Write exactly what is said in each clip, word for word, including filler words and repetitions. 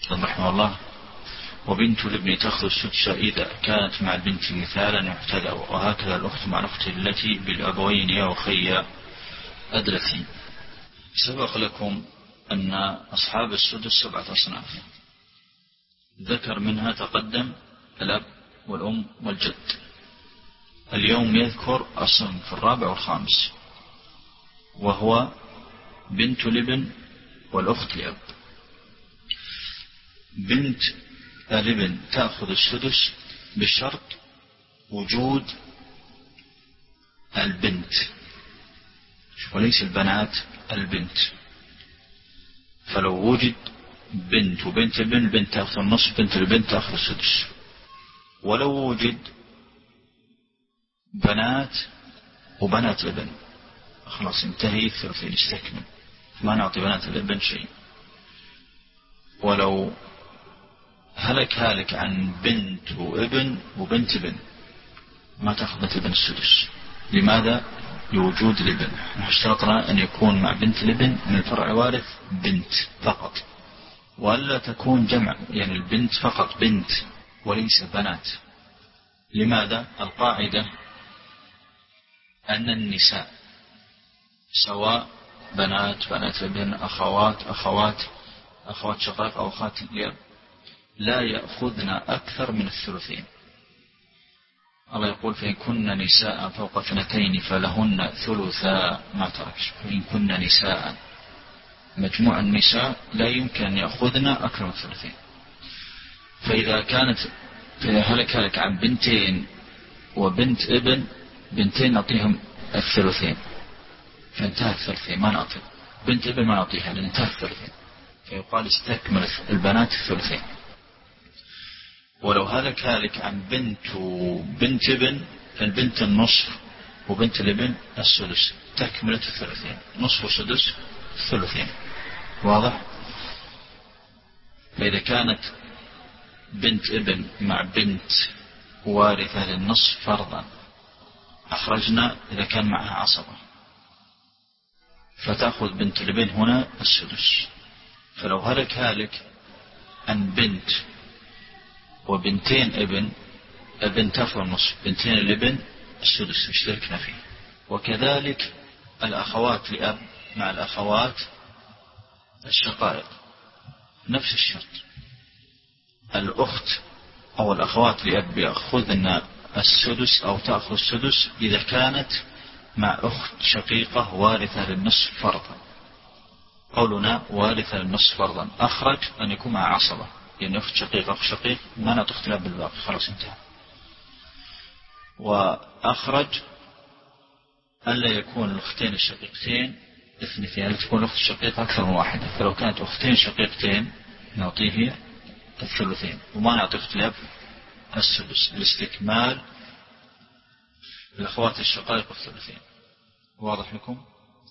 رحمه الله: وبنت الابن تأخذ السدس إذا كانت مع البنت مثالا يعتدى، وهكذا الأخت مع الأخت التي بالأبوين يا أخي أدلتي. سبق لكم أن أصحاب السدس سبعة أصناف، ذكر منها تقدم الأب والأم والجد. اليوم يذكر الصنف الرابع والخامس، وهو بنت الابن والأخت لأب. بنت الابن تأخذ السدس بشرط وجود البنت، وليس البنات، البنت. فلو وجد بنت وبنت ابن، بنت تأخذ النصف، بنت البنت تأخذ السدس. ولو وجد بنات وبنات ابن، خلاص انتهي الثلثين، استكمل، ما نعطي بنات الابن شيء. ولو هلك هالك عن بنت وابن وبنت ابن، ما تأخذ بنت ابن السدس. لماذا؟ لوجود الابن. اشترطنا أن يكون مع بنت الابن من الفرع وارث بنت فقط، وألا تكون جمع، يعني البنت فقط بنت وليس بنات. لماذا؟ القاعدة أن النساء سواء بنات، بنات ابن، أخوات، أخوات أخوات شقائق أو أخوات الأب، لا يأخذن أكثر من الثلثين. الله يقول: فإن كن نساء فوق اثنتين فلهن ثلثا ما ترك. فإن كن نساء، مجموع النساء لا يمكن أن يأخذن أكثر من الثلثين. فإذا كانت فإذا هلك هلك عن بنتين وبنت ابن، بنتين نعطيهم الثلثين، فانتهى الثلثين، ما نعطي بنت ابن، ما نعطيها لأن انتهى الثلثين، فيقال استكمل البنات الثلثين. ولو هلك هالك عن بنت وبنت ابن، فالبنت النصف وبنت الابن السدس، تكملة الثلثين، نصف وسدس الثلثين. واضح؟ فإذا كانت بنت ابن مع بنت وارثة للنصف فرضا، أخرجنا إذا كان معها عصبة، فتأخذ بنت الابن هنا السدس. فلو هلك هالك عن بنت وبنتين ابن، ابن تأخذ النصف، بنتين الابن السدس، اشتركنا فيه. وكذلك الأخوات لأب مع الأخوات الشقائق نفس الشرط. الأخت أو الأخوات لأب يأخذن السدس أو تأخذ السدس إذا كانت مع أخت شقيقة وارثة للنصف فرضا. قولنا وارثة للنصف فرضا أخرج أن يكون مع عصبة، يعني أخت شقيقة أخت شقيق ما نعطي اختلاف بالباقي، خلاص انتهى. وأخرج ألا يكون الأختين الشقيقتين اثنتين، ألا تكون الأخت الشقيقة أكثر من واحدة. فلو كانت أختين شقيقتين نعطيه الثلثين، وما نعطي اختلاف السدس لاستكمال الأخوات الشقائق الثلثين. واضح لكم؟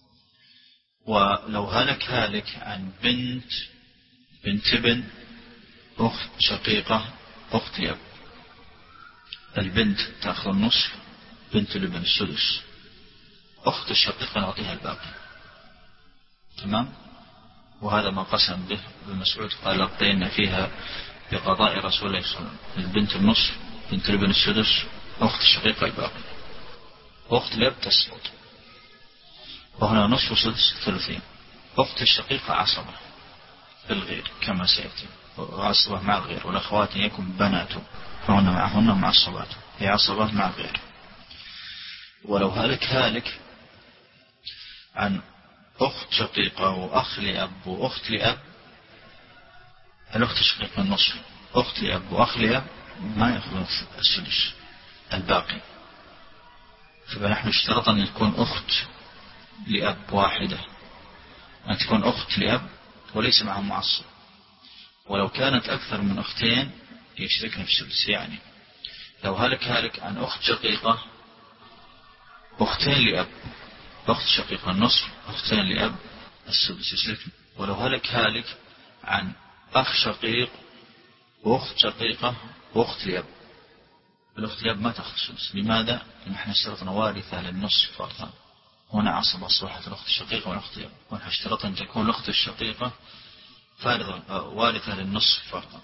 ولو هلك هالك عن بنت بنت ابن أخت شقيقة أخت أب، البنت تأخذ النصف، بنت الابن السدس، أخت الشقيقة نعطيها الباقي. تمام؟ وهذا ما قسم به ابن مسعود، قال: لقينا فيها بقضاء رسول الله صلى الله عليه وسلم، البنت النصف، بنت الابن السدس، أخت الشقيقة الباقي، أخت الأب تسقط. وهنا نصف وسدس ثلثين. أخت الشقيقة عصبة بالغير كما سيأتي، عصبة مع الغير، والأخوات يكون بناته فهن معهن مع الصبات، هي عصبة مع الغير. ولو هلك هالك عن أخت شقيقة وأخ لأب وأخت لأب، الأخت الشقيقة النصف، أخت لأب وأخ لأب ما يأخذون السدس الباقي. فنحن اشترط أن تكون أخت لأب واحدة، أن تكون أخت لأب وليس معهم معصب. ولو كانت أكثر من أختين يشتركن في السدس. يعني لو هلك هالك عن أخت شقيقة أختين لأب، أخت شقيقة النصف، أختين لأب السدس يشتركن. ولو هلك هالك عن أخ شقيق وأخت شقيقة وأخت لأب، الأخت لأب ما تأخذ السدس. لماذا؟ لأن احنا اشترطنا وارثة للنصف فرضا، هنا عصب أصبحت الأخت الشقيقة والأخت لأب، ونحن اشترطنا أن تكون الأخت الشقيقة فارضة وارثة للنصف فرضا.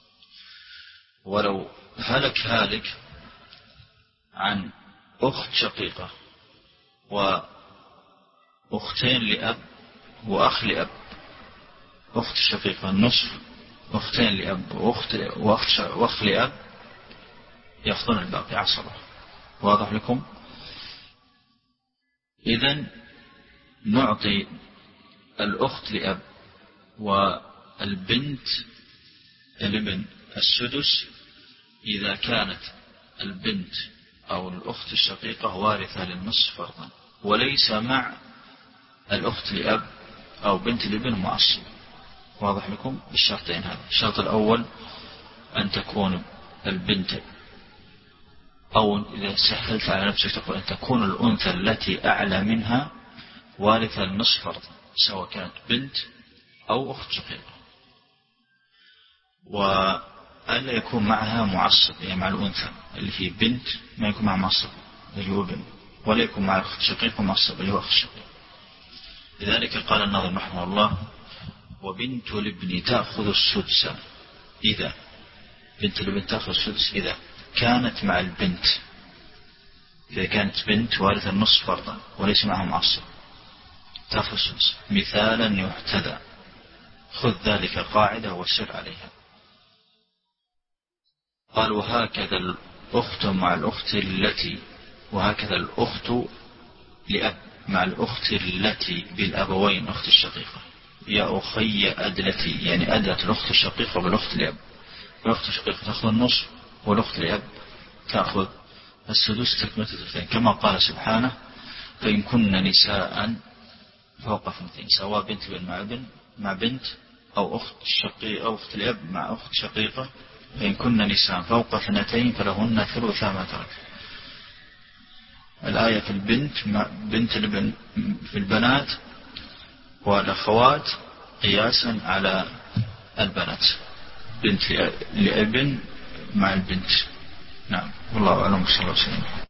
ولو هلك هالك عن أخت شقيقة وأختين لأب وأخ لأب، أخت شقيقة النصف، أختين لأب وأخت وأخت وأخ لأب، يأخذون الباقي عصبة. واضح لكم؟ إذن نعطي الأخت لأب والبنت الابن السدس إذا كانت البنت أو الأخت الشقيقة وارثة للنصف فرضا، وليس مع الأخت لأب أو بنت الابن معصب. واضح لكم؟ بالشرطين هذا. الشرط الأول أن تكون البنت، أو إذا سهلت على نفسك تقول أن تكون الأنثى التي أعلى منها وارثة للنصف فرضا، سواء كانت بنت أو أخت شقيقة، وألا يكون معها معصب، يعني مع الأنثى اللي هي بنت ما يكون معها معصب اللي هو ابن، ولا يكون مع أخت شقيقة معصب اللي هو أخت شقيقة. لذلك قال الناظم رحمه الله: وبنت الابن تأخذ السدس إذا، بنت الابن تأخذ السدس إذا كانت مع البنت، إذا كانت بنت وارثة النصف فرضا وليس معها معصب تأخذ السدس. مثالا يحتذى، خذ ذلك قاعدة وسر عليها. قال: وهكذا الأخت مع الأخت التي، وهكذا الأخت لأب مع الأخت التي بالأبوين أخت الشقيقة، يا أخي أدلتي، يعني أدلت الأخت الشقيقة بالأخت لأب، الأخت الشقيقة تأخذ النصف والأخت لأب تأخذ السدس تكملة الثلثين، كما قال سبحانه: فإن كن نساء فوق اثنتين، سواء بنت بن مع ابن مع بنت أو أخت شقيقة أو أخت لأب مع أخت شقيقة، فإن كن نساء فوق اثنتين فلهن ثلث ما ترك. الآية في البنت مع بنت الابن في البنات والأخوات قياسا على البنات، بنت لابن مع البنت. نعم، والله أعلم. صلى الله عليه وسلم.